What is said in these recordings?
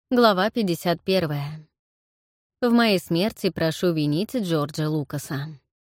Глава 51. В моей смерти прошу винить Джорджа Лукаса.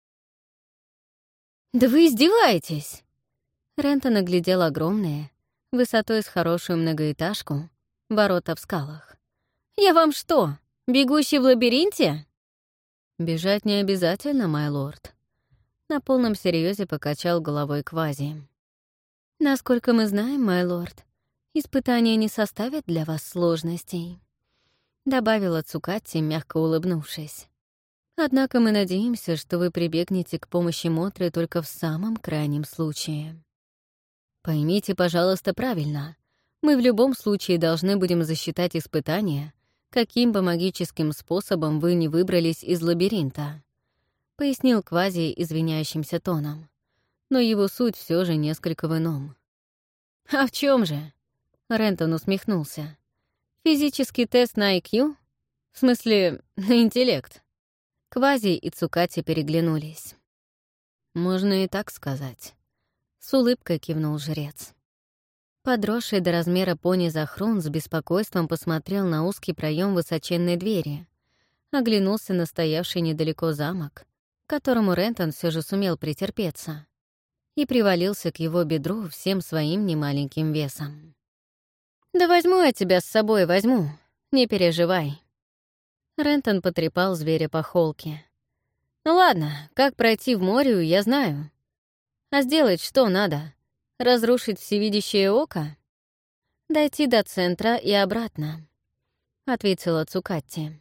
«Да вы издеваетесь!» Рентон оглядел огромные, высотой с хорошую многоэтажку, ворота в скалах. «Я вам что, бегущий в лабиринте?» «Бежать не обязательно, май лорд». На полном серьезе покачал головой Квази. «Насколько мы знаем, май лорд, испытания не составят для вас сложностей», — добавила Цукатти, мягко улыбнувшись. «Однако мы надеемся, что вы прибегнете к помощи Мотры только в самом крайнем случае. Поймите, пожалуйста, правильно. Мы в любом случае должны будем засчитать испытания, каким бы магическим способом вы ни выбрались из лабиринта», — пояснил Квази извиняющимся тоном. Но его суть все же несколько в ином. «А в чем же?» — Рентон усмехнулся. «Физический тест на IQ? В смысле, на интеллект?» Квази и Цукати переглянулись. «Можно и так сказать», — с улыбкой кивнул жрец. Подросший до размера пони Захрун с беспокойством посмотрел на узкий проем высоченной двери, оглянулся на стоявший недалеко замок, к которому Рентон все же сумел претерпеться, и привалился к его бедру всем своим немаленьким весом. «Да возьму я тебя с собой, возьму, не переживай». Рентон потрепал зверя по холке. «Ну ладно, как пройти в море, я знаю. А сделать что надо? Разрушить всевидящее око? Дойти до центра и обратно», — ответила Цукатти.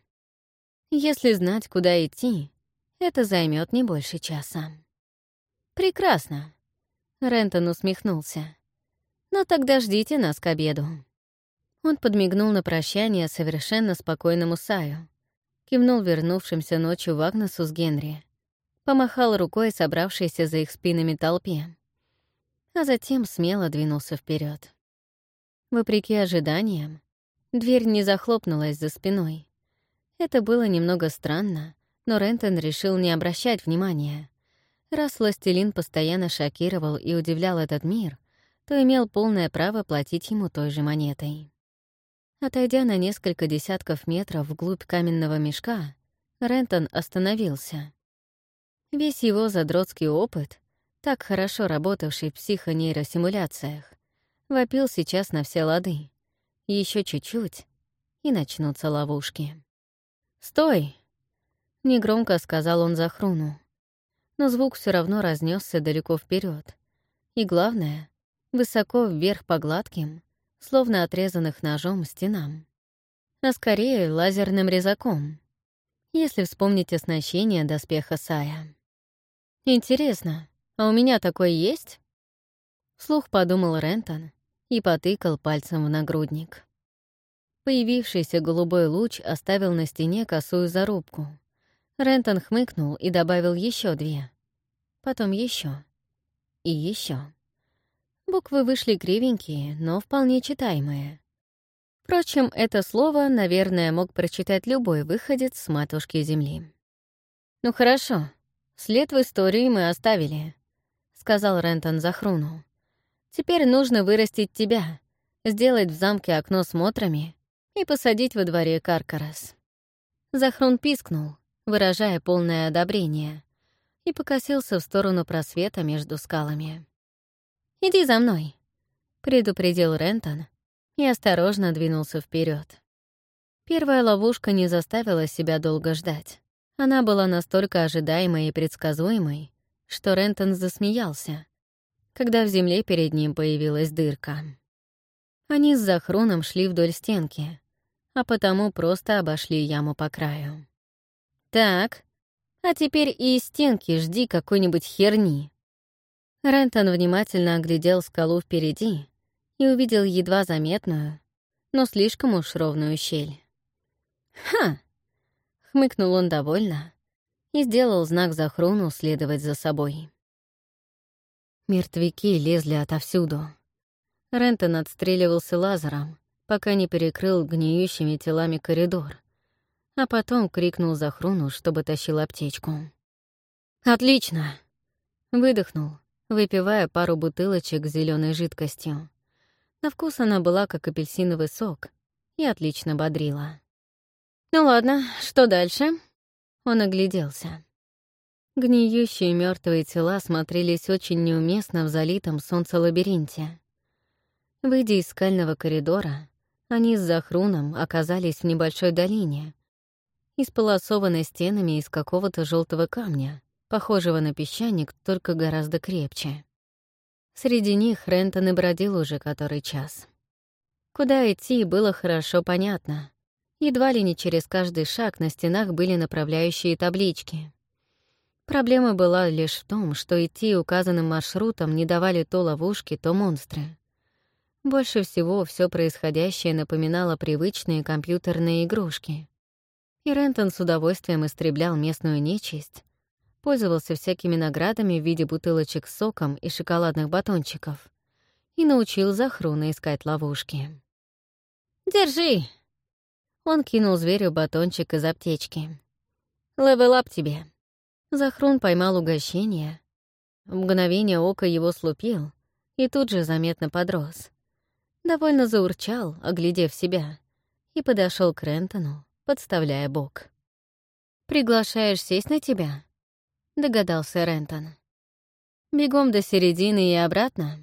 «Если знать, куда идти, это займет не больше часа». «Прекрасно», — Рентон усмехнулся. «Но тогда ждите нас к обеду». Он подмигнул на прощание совершенно спокойному Саю, кивнул вернувшимся ночью Вагнесу с Генри, помахал рукой собравшейся за их спинами толпе, а затем смело двинулся вперед. Вопреки ожиданиям, дверь не захлопнулась за спиной. Это было немного странно, но Рентон решил не обращать внимания. Раз властелин постоянно шокировал и удивлял этот мир, то имел полное право платить ему той же монетой. Отойдя на несколько десятков метров вглубь каменного мешка, Рентон остановился. Весь его задротский опыт, так хорошо работавший в психонейросимуляциях, вопил сейчас на все лады. Еще чуть-чуть, и начнутся ловушки. «Стой!» — негромко сказал он Захруну. Но звук все равно разнесся далеко вперед. И главное, высоко вверх по гладким, словно отрезанных ножом стенам. А скорее лазерным резаком, если вспомнить оснащение доспеха Сая. «Интересно, а у меня такой есть?» Вслух подумал Рентон и потыкал пальцем в нагрудник. Появившийся голубой луч оставил на стене косую зарубку. Рентон хмыкнул и добавил еще 2. Потом еще. И еще. Буквы вышли кривенькие, но вполне читаемые. Впрочем, это слово, наверное, мог прочитать любой выходец с матушки Земли. «Ну хорошо, след в истории мы оставили», — сказал Рентон Захруну. «Теперь нужно вырастить тебя, сделать в замке окно с мотрами и посадить во дворе Каркарас». Захрун пискнул, выражая полное одобрение, и покосился в сторону просвета между скалами. «Иди за мной», — предупредил Рентон и осторожно двинулся вперед. Первая ловушка не заставила себя долго ждать. Она была настолько ожидаемой и предсказуемой, что Рентон засмеялся, когда в земле перед ним появилась дырка. Они с Захруном шли вдоль стенки, а потому просто обошли яму по краю. «Так, а теперь и из стенки жди какой-нибудь херни». Рентон внимательно оглядел скалу впереди и увидел едва заметную, но слишком уж ровную щель. «Ха!» — хмыкнул он довольно и сделал знак Захруну следовать за собой. Мертвяки лезли отовсюду. Рентон отстреливался лазером, пока не перекрыл гниющими телами коридор, а потом крикнул Захруну, чтобы тащил аптечку. «Отлично!» — выдохнул, выпивая пару бутылочек с зелёной жидкостью. На вкус она была как апельсиновый сок, и отлично бодрила. «Ну ладно, что дальше?» Он огляделся. Гниющие мертвые тела смотрелись очень неуместно в залитом солнце-лабиринте. Выйдя из скального коридора, они с Захруном оказались в небольшой долине, исполосованной стенами из какого-то желтого камня, похожего на песчаник, только гораздо крепче. Среди них Рентон и бродил уже который час. Куда идти, было хорошо понятно. Едва ли не через каждый шаг на стенах были направляющие таблички. Проблема была лишь в том, что идти указанным маршрутом не давали то ловушки, то монстры. Больше всего все происходящее напоминало привычные компьютерные игрушки. И Рентон с удовольствием истреблял местную нечисть, пользовался всякими наградами в виде бутылочек с соком и шоколадных батончиков и научил Захруна искать ловушки. «Держи!» Он кинул зверю батончик из аптечки. «Левел-ап тебе!» Захрун поймал угощение. В мгновение ока его слупил и тут же заметно подрос. Довольно заурчал, оглядев себя, и подошел к Рентону, подставляя бок. «Приглашаешь сесть на тебя?» — догадался Рентон. «Бегом до середины и обратно?»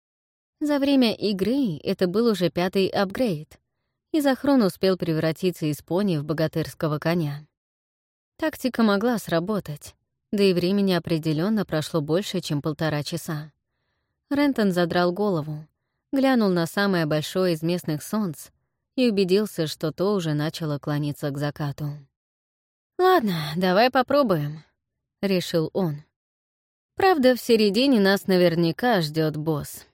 За время игры это был уже 5-й апгрейд, и Захрун успел превратиться из пони в богатырского коня. Тактика могла сработать, да и времени определенно прошло больше, чем 1,5 часа. Рентон задрал голову, глянул на самое большое из местных солнц и убедился, что то уже начало клониться к закату. «Ладно, давай попробуем», — решил он. «Правда, в середине нас наверняка ждет босс».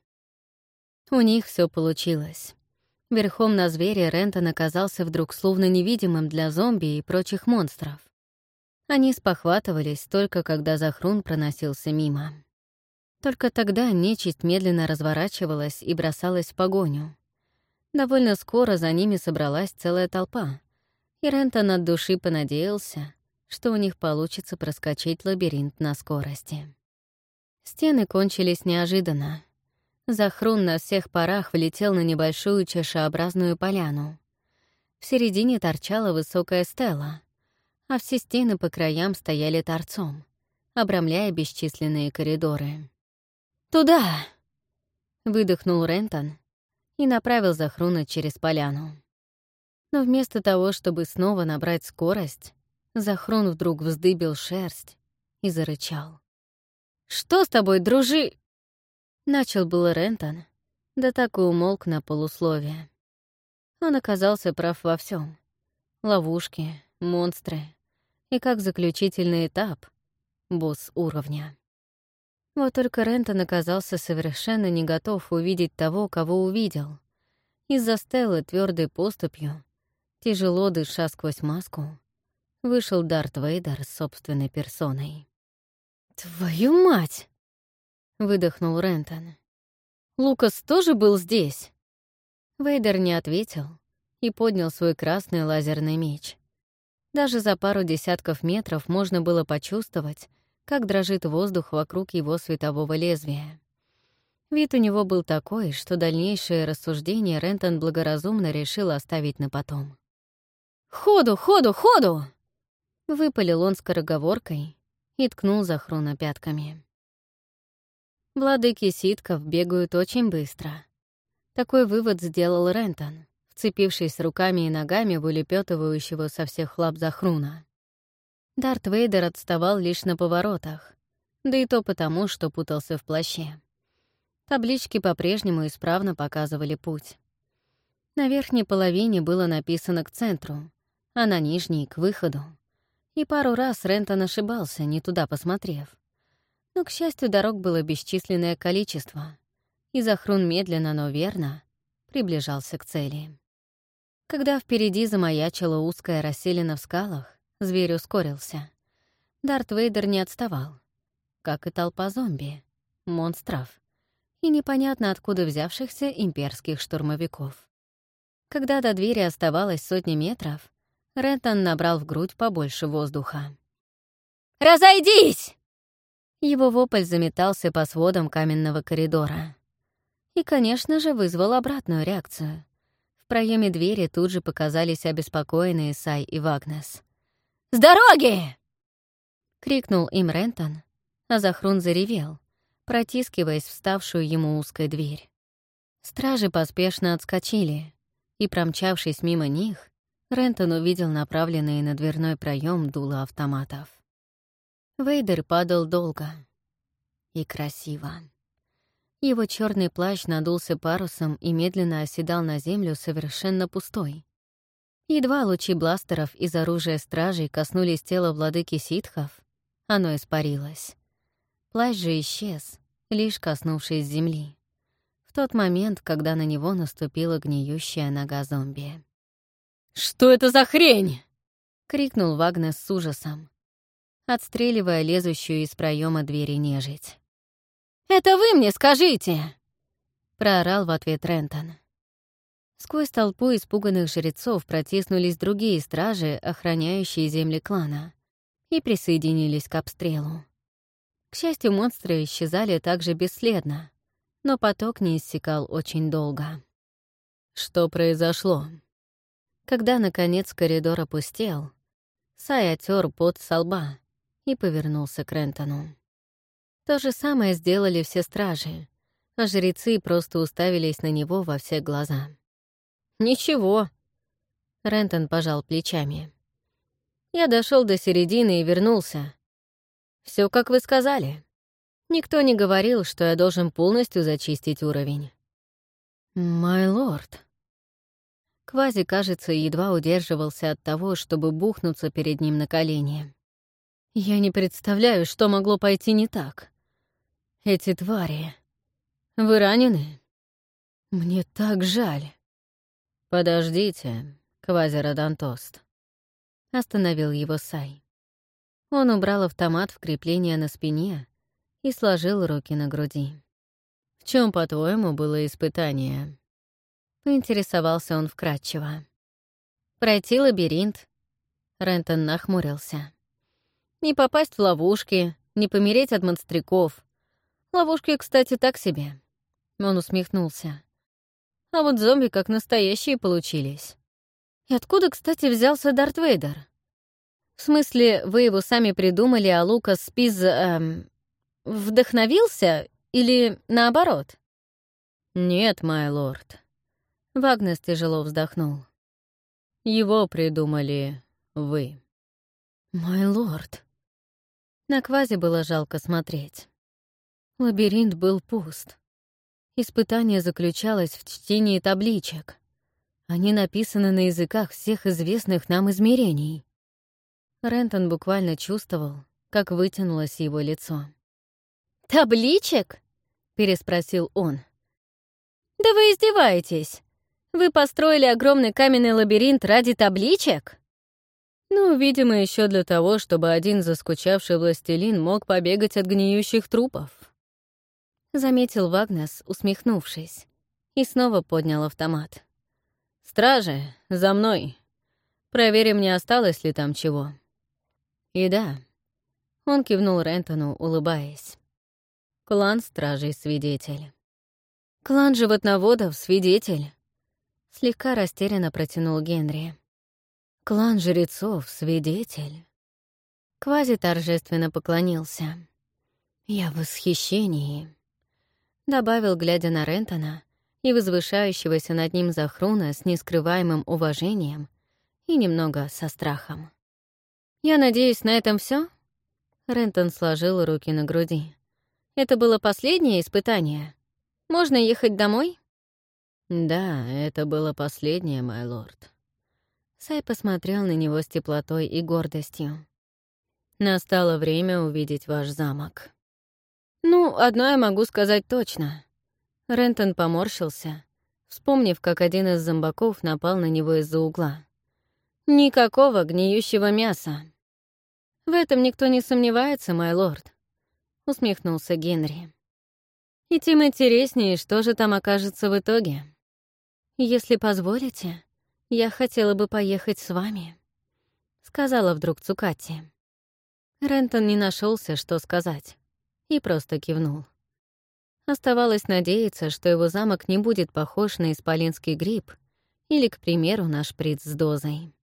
У них все получилось. Верхом на звере Рентон оказался вдруг словно невидимым для зомби и прочих монстров. Они спохватывались только когда Захрун проносился мимо. Только тогда нечисть медленно разворачивалась и бросалась в погоню. Довольно скоро за ними собралась целая толпа, и Рентон от души понадеялся, что у них получится проскочить лабиринт на скорости. Стены кончились неожиданно. Захрун на всех парах влетел на небольшую чашеобразную поляну. В середине торчала высокая стела, а все стены по краям стояли торцом, обрамляя бесчисленные коридоры. «Туда!» — выдохнул Рентон и направил Захруна через поляну. Но вместо того, чтобы снова набрать скорость, Захрун вдруг вздыбил шерсть и зарычал. «Что с тобой, дружи?» Начал было Рентон, да так и умолк на полусловие. Он оказался прав во всем: ловушки, монстры и, как заключительный этап, босс уровня. Вот только Рентон оказался совершенно не готов увидеть того, кого увидел. Из-за стелы твердой поступью, тяжело дыша сквозь маску, вышел Дарт Вейдер с собственной персоной. «Твою мать!» — выдохнул Рентон. «Лукас тоже был здесь?» Вейдер не ответил и поднял свой красный лазерный меч. Даже за пару десятков метров можно было почувствовать, как дрожит воздух вокруг его светового лезвия. Вид у него был такой, что дальнейшее рассуждение Рентон благоразумно решил оставить на потом. «Ходу, ходу, ходу!» — выпалил он скороговоркой и ткнул Захруна пятками. Владыки ситков бегают очень быстро. Такой вывод сделал Рентон, вцепившись руками и ногами в улепетывающего со всех лап Захруна. Дарт Вейдер отставал лишь на поворотах, да и то потому, что путался в плаще. Таблички по-прежнему исправно показывали путь. На верхней половине было написано «к центру», а на нижней — «к выходу». И пару раз Рентон ошибался, не туда посмотрев. Но, к счастью, дорог было бесчисленное количество, и Захрун медленно, но верно приближался к цели. Когда впереди замаячила узкая расселина в скалах, зверь ускорился. Дарт Вейдер не отставал, как и толпа зомби, монстров и непонятно откуда взявшихся имперских штурмовиков. Когда до двери оставалось 100 метров, Рентон набрал в грудь побольше воздуха. «Разойдись!» Его вопль заметался по сводам каменного коридора. И, конечно же, вызвал обратную реакцию. В проеме двери тут же показались обеспокоенные Сай и Вагнес. «С дороги!» — крикнул им Рентон, а Захрун заревел, протискиваясь в ставшую ему узкой дверь. Стражи поспешно отскочили, и, промчавшись мимо них, Рентон увидел направленные на дверной проем дула автоматов. Вейдер падал долго и красиво. Его черный плащ надулся парусом и медленно оседал на землю совершенно пустой. Едва лучи бластеров из оружия стражей коснулись тела владыки ситхов, оно испарилось. Плащ же исчез, лишь коснувшись земли, в тот момент, когда на него наступила гниющая нога зомби. «Что это за хрень?» — крикнул Вагнес с ужасом, отстреливая лезущую из проема двери нежить. «Это вы мне скажите!» — проорал в ответ Рентон. Сквозь толпу испуганных жрецов протиснулись другие стражи, охраняющие земли клана, и присоединились к обстрелу. К счастью, монстры исчезали также бесследно, но поток не иссякал очень долго. Что произошло? Когда, наконец, коридор опустел, Сай отер пот со лба и повернулся к Рентону. То же самое сделали все стражи, а жрецы просто уставились на него во все глаза. «Ничего», — Рентон пожал плечами. «Я дошел до середины и вернулся. Все, как вы сказали. Никто не говорил, что я должен полностью зачистить уровень». «Май лорд». Квази, кажется, едва удерживался от того, чтобы бухнуться перед ним на колени. «Я не представляю, что могло пойти не так. Эти твари. Вы ранены? Мне так жаль». «Подождите, Квази-Родонтост», — остановил его Сай. Он убрал автомат в крепление на спине и сложил руки на груди. «В чем, по-твоему, было испытание?» Поинтересовался он вкратчиво. «Пройти лабиринт». Рентон нахмурился. «Не попасть в ловушки, не помереть от монстряков. Ловушки, кстати, так себе». Он усмехнулся. «А вот зомби как настоящие получились. И откуда, кстати, взялся Дарт Вейдер? В смысле, вы его сами придумали, а Лукас Спиз... вдохновился? Или наоборот?» «Нет, май лорд». Вагнес тяжело вздохнул. «Его придумали вы». «Май лорд». На Квази было жалко смотреть. Лабиринт был пуст. Испытание заключалось в чтении табличек. Они написаны на языках всех известных нам измерений. Рентон буквально чувствовал, как вытянулось его лицо. «Табличек?» — переспросил он. «Да вы издеваетесь! Вы построили огромный каменный лабиринт ради табличек?» «Ну, видимо, еще для того, чтобы один заскучавший властелин мог побегать от гниющих трупов», — заметил Вагнес, усмехнувшись, и снова поднял автомат. «Стражи, за мной! Проверим, не осталось ли там чего». «И да», — он кивнул Рентону, улыбаясь. «Клан стражей — свидетель». «Клан животноводов — свидетель», — слегка растерянно протянул Генри. «Клан жрецов — свидетель». Квази торжественно поклонился. «Я в восхищении», — добавил, глядя на Рентона и возвышающегося над ним Захруна с нескрываемым уважением и немного со страхом. «Я надеюсь, на этом все? Рентон сложил руки на груди. «Это было последнее испытание? Можно ехать домой?» «Да, это было последнее, май лорд». Сай посмотрел на него с теплотой и гордостью. «Настало время увидеть ваш замок». «Ну, одно я могу сказать точно». Рентон поморщился, вспомнив, как один из зомбаков напал на него из-за угла. «Никакого гниющего мяса». «В этом никто не сомневается, май лорд», — усмехнулся Генри. «И тем интереснее, что же там окажется в итоге. Если позволите, я хотела бы поехать с вами», — сказала вдруг Цукати. Рентон не нашелся, что сказать, и просто кивнул. Оставалось надеяться, что его замок не будет похож на исполинский гриб Или, к примеру, наш шприц с дозой.